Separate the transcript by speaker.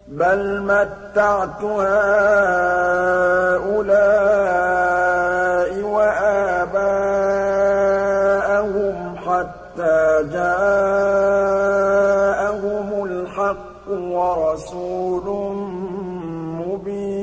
Speaker 1: بَلْ مَتَّعْتُ هَٰؤُلَاءِ وَآبَاءَهُمْ حَتَّىٰ جَاءَهُمُ الْحَقُّ وَرَسُولٌ مُّبِينٌ